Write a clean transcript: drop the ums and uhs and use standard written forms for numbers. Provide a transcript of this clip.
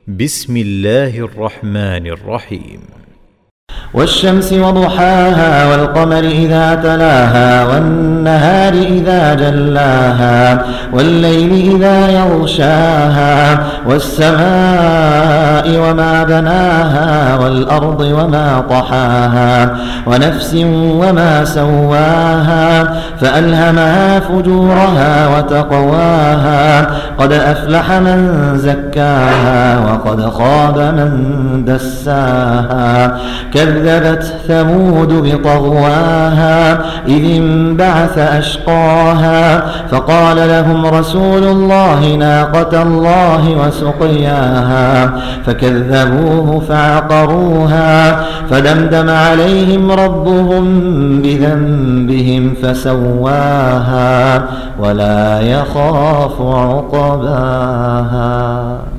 بسم الله الرحمن الرحيم. والشمس وضحاها والقمر إذا تلاها والنهار إذا جلاها والليل إذا يغشاها والسماء وما بناها والأرض وما طحاها ونفس وما سواها فألهمها فجورها وتقواها قد أفلح من زكاها وقد خاب من دساها كذبت ثمود بطغواها إذ انبعث أشقاها فقال لهم رسول الله ناقة الله وسقياها فكذبوه فعقروها فدمدم عليهم ربهم بذنبهم فسواها ولا يخاف عقباها.